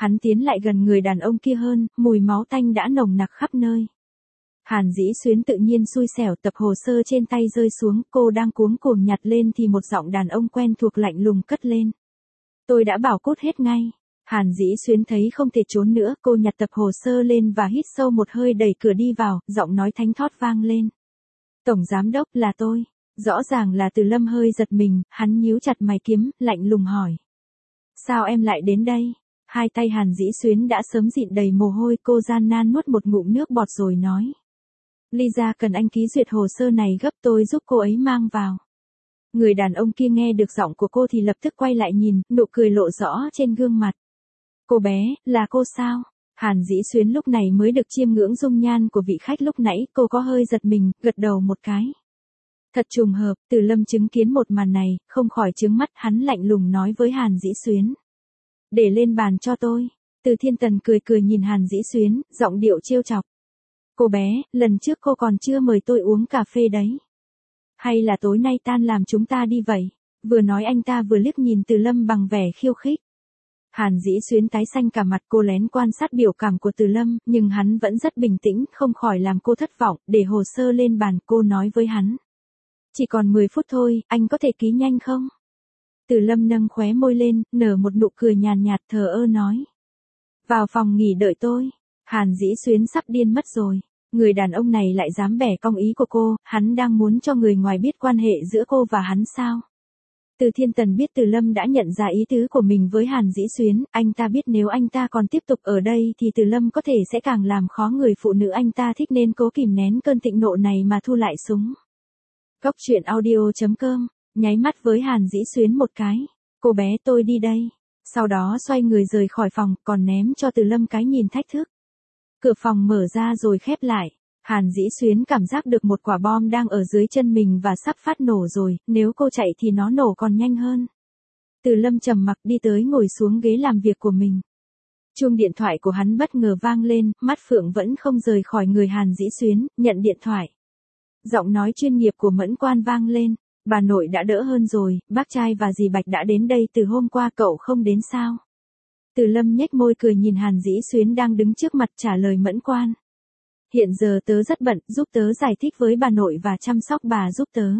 Hắn tiến lại gần người đàn ông kia hơn, mùi máu tanh đã nồng nặc khắp nơi. Hàn Dĩ Xuyến tự nhiên xui xẻo, tập hồ sơ trên tay rơi xuống, cô đang cuống cuồng nhặt lên thì một giọng đàn ông quen thuộc lạnh lùng cất lên. Tôi đã bảo cút hết ngay. Hàn Dĩ Xuyến thấy không thể trốn nữa, cô nhặt tập hồ sơ lên và hít sâu một hơi, đẩy cửa đi vào, giọng nói thánh thót vang lên. Tổng giám đốc, là tôi. Rõ ràng là Từ Lâm hơi giật mình, hắn nhíu chặt mày kiếm, lạnh lùng hỏi. Sao em lại đến đây? Hai tay Hàn Dĩ Xuyến đã sớm dịn đầy mồ hôi, cô gian nan nuốt một ngụm nước bọt rồi nói. Lisa cần anh ký duyệt hồ sơ này gấp, tôi giúp cô ấy mang vào. Người đàn ông kia nghe được giọng của cô thì lập tức quay lại nhìn, nụ cười lộ rõ trên gương mặt. Cô bé, là cô sao? Hàn Dĩ Xuyến lúc này mới được chiêm ngưỡng dung nhan của vị khách lúc nãy, cô có hơi giật mình, gật đầu một cái. Thật trùng hợp, Từ Lâm chứng kiến một màn này, không khỏi trướng mắt, hắn lạnh lùng nói với Hàn Dĩ Xuyến. Để lên bàn cho tôi. Từ Thiên Tần cười cười nhìn Hàn Dĩ Xuyến, giọng điệu trêu chọc. Cô bé, lần trước cô còn chưa mời tôi uống cà phê đấy. Hay là tối nay tan làm chúng ta đi vậy? Vừa nói anh ta vừa liếc nhìn Từ Lâm bằng vẻ khiêu khích. Hàn Dĩ Xuyến tái xanh cả mặt, cô lén quan sát biểu cảm của Từ Lâm, nhưng hắn vẫn rất bình tĩnh, không khỏi làm cô thất vọng, để hồ sơ lên bàn, cô nói với hắn. Chỉ còn 10 phút thôi, anh có thể ký nhanh không? Từ Lâm nâng khóe môi lên, nở một nụ cười nhàn nhạt thờ ơ nói. Vào phòng nghỉ đợi tôi. Hàn Dĩ Xuyến sắp điên mất rồi. Người đàn ông này lại dám bẻ cong ý của cô, hắn đang muốn cho người ngoài biết quan hệ giữa cô và hắn sao? Từ Thiên Tần biết Từ Lâm đã nhận ra ý tứ của mình với Hàn Dĩ Xuyến, anh ta biết nếu anh ta còn tiếp tục ở đây thì Từ Lâm có thể sẽ càng làm khó người phụ nữ anh ta thích, nên cố kìm nén cơn thịnh nộ này mà thu lại súng. Góc truyện audio.com, nháy mắt với Hàn Dĩ Xuyến một cái. Cô bé, tôi đi đây. Sau đó xoay người rời khỏi phòng, còn ném cho Từ Lâm cái nhìn thách thức. Cửa phòng mở ra rồi khép lại. Hàn Dĩ Xuyến cảm giác được một quả bom đang ở dưới chân mình và sắp phát nổ rồi, nếu cô chạy thì nó nổ còn nhanh hơn. Từ Lâm trầm mặc đi tới ngồi xuống ghế làm việc của mình. Chuông điện thoại của hắn bất ngờ vang lên, mắt Phượng vẫn không rời khỏi người Hàn Dĩ Xuyến, nhận điện thoại. Giọng nói chuyên nghiệp của Mẫn Quan vang lên, bà nội đã đỡ hơn rồi, bác trai và dì Bạch đã đến đây từ hôm qua, cậu không đến sao? Từ Lâm nhếch môi cười nhìn Hàn Dĩ Xuyến đang đứng trước mặt, trả lời Mẫn Quan. Hiện giờ tớ rất bận, giúp tớ giải thích với bà nội và chăm sóc bà giúp tớ.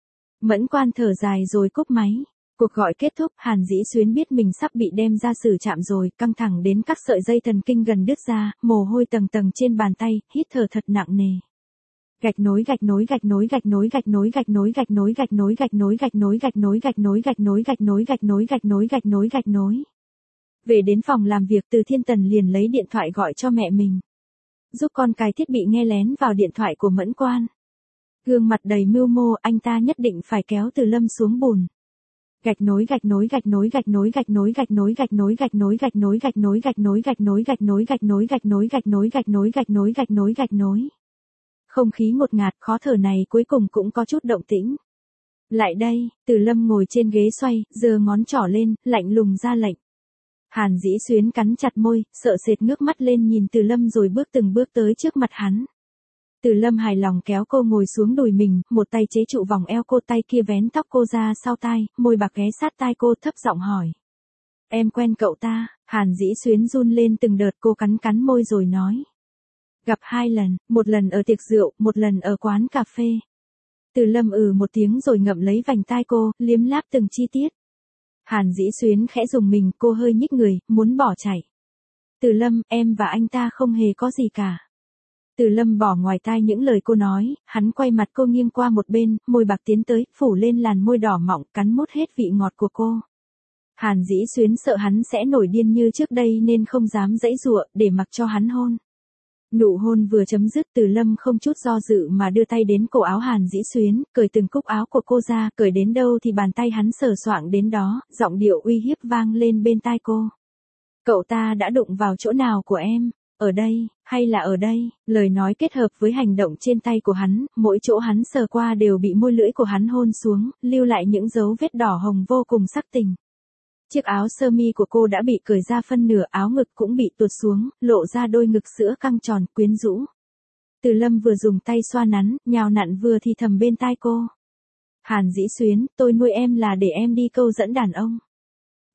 Mẫn Quan thở dài rồi cúp máy. Cuộc gọi kết thúc, Hàn Dĩ Xuyến biết mình sắp bị đem ra xử trạm rồi, căng thẳng đến các sợi dây thần kinh gần đứt ra, mồ hôi tầng tầng trên bàn tay, hít thở thật nặng nề. Gạch nối gạch nối gạch nối gạch nối gạch nối gạch nối gạch nối gạch nối gạch nối gạch nối gạch nối gạch nối gạch nối gạch nối gạch nối gạch nối gạch nối gạch nối. Về đến phòng làm việc, Từ Thiên Tần liền lấy điện thoại gọi cho mẹ mình. Giúp con cài thiết bị nghe lén vào điện thoại của Mẫn Quan. Gương mặt đầy mưu mô, anh ta nhất định phải kéo Từ Lâm xuống bùn. Gạch nối gạch nối gạch nối gạch nối gạch nối gạch nối gạch nối gạch nối gạch nối gạch nối gạch nối gạch nối gạch nối gạch nối gạch nối gạch nối gạch nối gạch nối gạch nối gạch nối. Không khí ngột ngạt khó thở này cuối cùng cũng có chút động tĩnh. Lại đây, Từ Lâm ngồi trên ghế xoay, giơ ngón trỏ lên, lạnh lùng ra lệnh. Hàn Dĩ Xuyến cắn chặt môi, sợ sệt ngước mắt lên nhìn Từ Lâm rồi bước từng bước tới trước mặt hắn. Từ Lâm hài lòng kéo cô ngồi xuống đùi mình, một tay chế trụ vòng eo cô, tay kia vén tóc cô ra sau tai, môi bạc ghé sát tai cô, thấp giọng hỏi. Em quen cậu ta? Hàn Dĩ Xuyến run lên từng đợt, cô cắn cắn môi rồi nói. Gặp 2 lần, một lần ở tiệc rượu, một lần ở quán cà phê. Từ Lâm một tiếng rồi ngậm lấy vành tai cô, liếm láp từng chi tiết. Hàn Dĩ Xuyến khẽ rùng mình, cô hơi nhích người, muốn bỏ chạy. Từ Lâm, em và anh ta không hề có gì cả. Từ Lâm bỏ ngoài tai những lời cô nói, hắn quay mặt cô nghiêng qua một bên, môi bạc tiến tới, phủ lên làn môi đỏ mọng, cắn mút hết vị ngọt của cô. Hàn Dĩ Xuyến sợ hắn sẽ nổi điên như trước đây nên không dám giãy giụa, để mặc cho hắn hôn. Nụ hôn vừa chấm dứt, Từ Lâm không chút do dự mà đưa tay đến cổ áo Hàn Dĩ Xuyến, cởi từng cúc áo của cô ra, cởi đến đâu thì bàn tay hắn sờ soạng đến đó, giọng điệu uy hiếp vang lên bên tai cô. Cậu ta đã đụng vào chỗ nào của em? Ở đây, hay là ở đây? Lời nói kết hợp với hành động trên tay của hắn, mỗi chỗ hắn sờ qua đều bị môi lưỡi của hắn hôn xuống, lưu lại những dấu vết đỏ hồng vô cùng sắc tình. Chiếc áo sơ mi của cô đã bị cởi ra phân nửa, áo ngực cũng bị tuột xuống, lộ ra đôi ngực sữa căng tròn, quyến rũ. Từ Lâm vừa dùng tay xoa nắn, nhào nặn vừa thì thầm bên tai cô. Hàn Dĩ Xuyến, tôi nuôi em là để em đi câu dẫn đàn ông.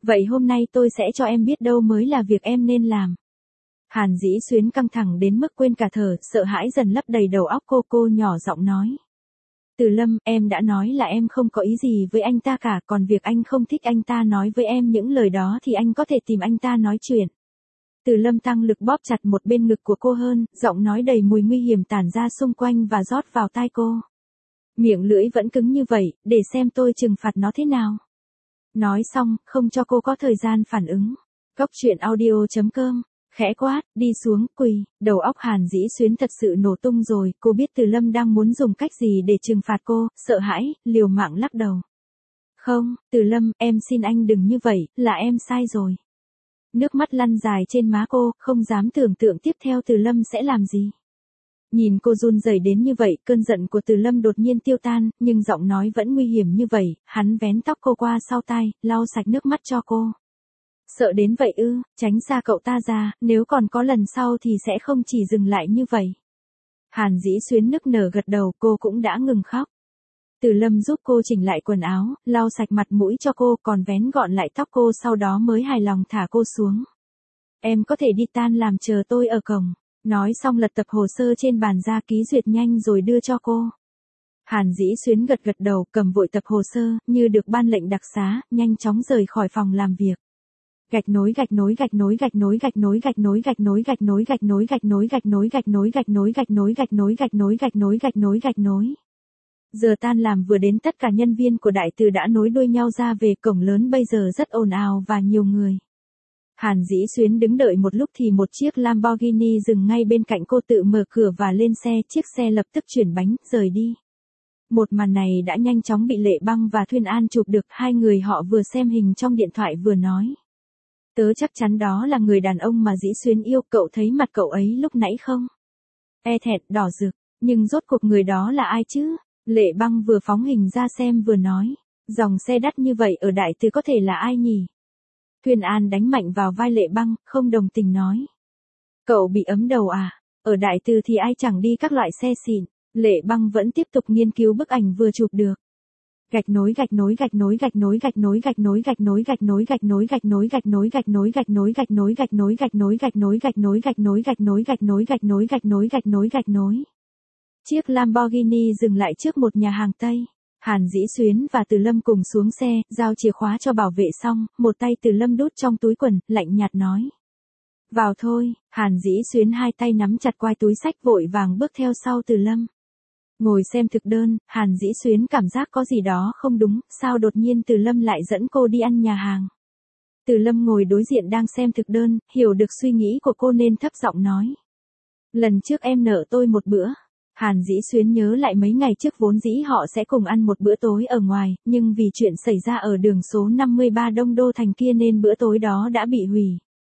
Vậy hôm nay tôi sẽ cho em biết đâu mới là việc em nên làm. Hàn Dĩ Xuyến căng thẳng đến mức quên cả thở, sợ hãi dần lấp đầy đầu óc cô nhỏ giọng nói. Từ Lâm, em đã nói là em không có ý gì với anh ta cả, còn việc anh không thích anh ta nói với em những lời đó thì anh có thể tìm anh ta nói chuyện. Từ Lâm tăng lực bóp chặt một bên ngực của cô hơn, giọng nói đầy mùi nguy hiểm tản ra xung quanh và rót vào tai cô. Miệng lưỡi vẫn cứng như vậy, để xem tôi trừng phạt nó thế nào. Nói xong, không cho cô có thời gian phản ứng. Cốc truyện audio.com, khẽ quát, đi xuống, quỳ. Đầu óc Hàn Dĩ Xuyến thật sự nổ tung rồi, cô biết Từ Lâm đang muốn dùng cách gì để trừng phạt cô, sợ hãi, liều mạng lắc đầu. Không, Từ Lâm, em xin anh đừng như vậy, là em sai rồi. Nước mắt lăn dài trên má cô, không dám tưởng tượng tiếp theo Từ Lâm sẽ làm gì. Nhìn cô run rẩy đến như vậy, cơn giận của Từ Lâm đột nhiên tiêu tan, nhưng giọng nói vẫn nguy hiểm như vậy, hắn vén tóc cô qua sau tai, lau sạch nước mắt cho cô. Sợ đến vậy ư, tránh xa cậu ta ra, nếu còn có lần sau thì sẽ không chỉ dừng lại như vậy. Hàn Dĩ Xuyến nức nở gật đầu, cô cũng đã ngừng khóc. Từ Lâm giúp cô chỉnh lại quần áo, lau sạch mặt mũi cho cô, còn vén gọn lại tóc cô, sau đó mới hài lòng thả cô xuống. Em có thể đi tan làm, chờ tôi ở cổng. Nói xong lật tập hồ sơ trên bàn ra ký duyệt nhanh rồi đưa cho cô. Hàn Dĩ Xuyến gật đầu, cầm vội tập hồ sơ, như được ban lệnh đặc xá, nhanh chóng rời khỏi phòng làm việc. Gạch nối. Giờ tan làm vừa đến, tất cả nhân viên của đại từ đã nối đuôi nhau ra về, cổng lớn bây giờ rất ồn ào và nhiều người. Hàn Dĩ Xuyến đứng đợi một lúc thì một chiếc Lamborghini dừng ngay bên cạnh cô, tự mở cửa và lên xe, chiếc xe lập tức chuyển bánh, rời đi. Một màn này đã nhanh chóng bị Lệ Băng và Thuyên An chụp được, hai người họ vừa xem hình trong điện thoại vừa nói. Tớ chắc chắn đó là người đàn ông mà Dĩ Xuyến yêu, cậu thấy mặt cậu ấy lúc nãy không? E thẹt, đỏ rực, nhưng rốt cuộc người đó là ai chứ? Lệ Băng vừa phóng hình ra xem vừa nói. Dòng xe đắt như vậy ở đại từ có thể là ai nhỉ? Thuyên An đánh mạnh vào vai Lệ Băng, không đồng tình nói. Cậu bị ấm đầu à? Ở đại từ thì ai chẳng đi các loại xe xịn. Lệ Băng vẫn tiếp tục nghiên cứu bức ảnh vừa chụp được. Gạch nối. Chiếc Lamborghini dừng lại trước một nhà hàng Tây. Hàn Dĩ Xuyến và Từ Lâm cùng xuống xe, giao chìa khóa cho bảo vệ xong, một tay Từ Lâm đút trong túi quần, lạnh nhạt nói. Vào thôi. Hàn Dĩ Xuyến hai tay nắm chặt quai túi xách, vội vàng bước theo sau Từ Lâm. Ngồi xem thực đơn, Hàn Dĩ Xuyến cảm giác có gì đó không đúng, sao đột nhiên Từ Lâm lại dẫn cô đi ăn nhà hàng. Từ Lâm ngồi đối diện đang xem thực đơn, hiểu được suy nghĩ của cô nên thấp giọng nói. Lần trước em nợ tôi một bữa. Hàn Dĩ Xuyến nhớ lại mấy ngày trước vốn dĩ họ sẽ cùng ăn một bữa tối ở ngoài, nhưng vì chuyện xảy ra ở đường số 53 Đông Đô Thành kia nên bữa tối đó đã bị hủy.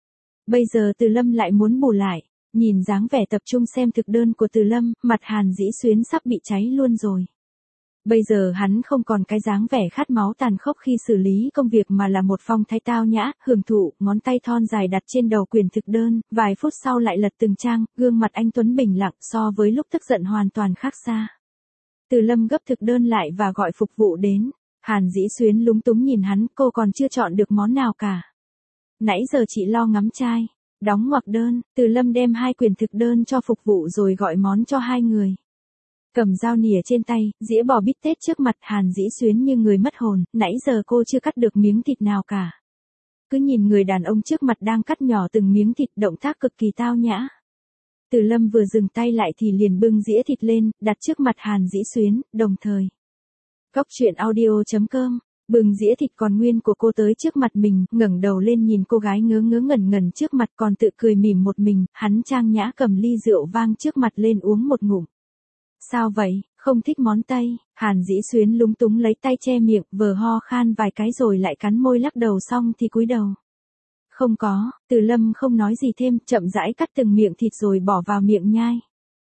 Bây giờ Từ Lâm lại muốn bù lại. Nhìn dáng vẻ tập trung xem thực đơn của Từ Lâm, mặt Hàn Dĩ Xuyến sắp bị cháy luôn rồi. Bây giờ hắn không còn cái dáng vẻ khát máu tàn khốc khi xử lý công việc mà là một phong thái tao nhã, hưởng thụ, ngón tay thon dài đặt trên đầu quyển thực đơn, vài phút sau lại lật từng trang, gương mặt anh tuấn bình lặng, so với lúc tức giận hoàn toàn khác xa. Từ Lâm gấp thực đơn lại và gọi phục vụ đến. Hàn Dĩ Xuyến lúng túng nhìn hắn, cô còn chưa chọn được món nào cả. Nãy giờ chị lo ngắm trai. Đóng ngoặc đơn, Từ Lâm đem hai quyển thực đơn cho phục vụ rồi gọi món cho hai người. Cầm dao nĩa trên tay, dĩa bò bít tết trước mặt, Hàn Dĩ Xuyến như người mất hồn, nãy giờ cô chưa cắt được miếng thịt nào cả. Cứ nhìn người đàn ông trước mặt đang cắt nhỏ từng miếng thịt, động tác cực kỳ tao nhã. Từ Lâm vừa dừng tay lại thì liền bưng dĩa thịt lên, đặt trước mặt Hàn Dĩ Xuyến, đồng thời. Cốc truyện audio.com, bưng dĩa thịt còn nguyên của cô tới trước mặt mình, ngẩng đầu lên nhìn cô gái ngớ ngẩn trước mặt, còn tự cười mỉm một mình, hắn trang nhã cầm ly rượu vang trước mặt lên uống một ngụm. Sao vậy, không thích món Tây? Hàn Dĩ Xuyến lúng túng lấy tay che miệng, vờ ho khan vài cái rồi lại cắn môi lắc đầu, xong thì cúi đầu. Không có. Từ Lâm không nói gì thêm, chậm rãi cắt từng miệng thịt rồi bỏ vào miệng nhai.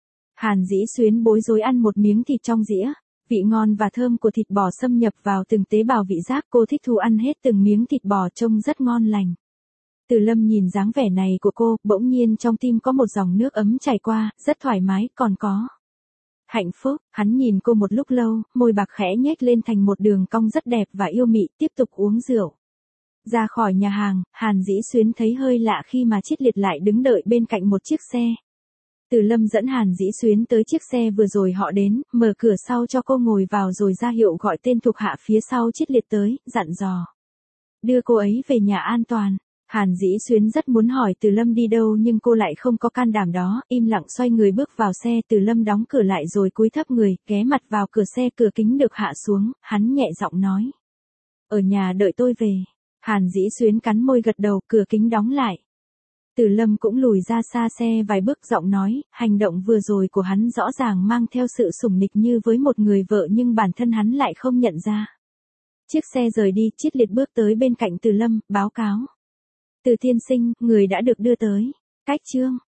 Hàn Dĩ Xuyến bối rối ăn một miếng thịt trong dĩa. Vị ngon và thơm của thịt bò xâm nhập vào từng tế bào vị giác, cô thích thú ăn hết từng miếng thịt bò, trông rất ngon lành. Từ Lâm nhìn dáng vẻ này của cô, bỗng nhiên trong tim có một dòng nước ấm chảy qua, rất thoải mái, còn có hạnh phúc. Hắn nhìn cô một lúc lâu, môi bạc khẽ nhếch lên thành một đường cong rất đẹp và yêu mị, tiếp tục uống rượu. Ra khỏi nhà hàng, Hàn Dĩ Xuyến thấy hơi lạ khi mà Triết Liệt lại đứng đợi bên cạnh một chiếc xe. Từ Lâm dẫn Hàn Dĩ Xuyến tới chiếc xe vừa rồi họ đến, mở cửa sau cho cô ngồi vào rồi ra hiệu gọi tên thuộc hạ phía sau Triết Liệt tới, dặn dò. Đưa cô ấy về nhà an toàn. Hàn Dĩ Xuyến rất muốn hỏi Từ Lâm đi đâu nhưng cô lại không có can đảm đó, im lặng xoay người bước vào xe. Từ Lâm đóng cửa lại rồi cúi thấp người, ghé mặt vào cửa xe, cửa kính được hạ xuống, hắn nhẹ giọng nói. Ở nhà đợi tôi về. Hàn Dĩ Xuyến cắn môi gật đầu, cửa kính đóng lại. Từ Lâm cũng lùi ra xa xe vài bước, giọng nói, hành động vừa rồi của hắn rõ ràng mang theo sự sủng nịch như với một người vợ nhưng bản thân hắn lại không nhận ra. Chiếc xe rời đi, Triết Liệt bước tới bên cạnh Từ Lâm, báo cáo. Từ tiên sinh, người đã được đưa tới. Cách chương.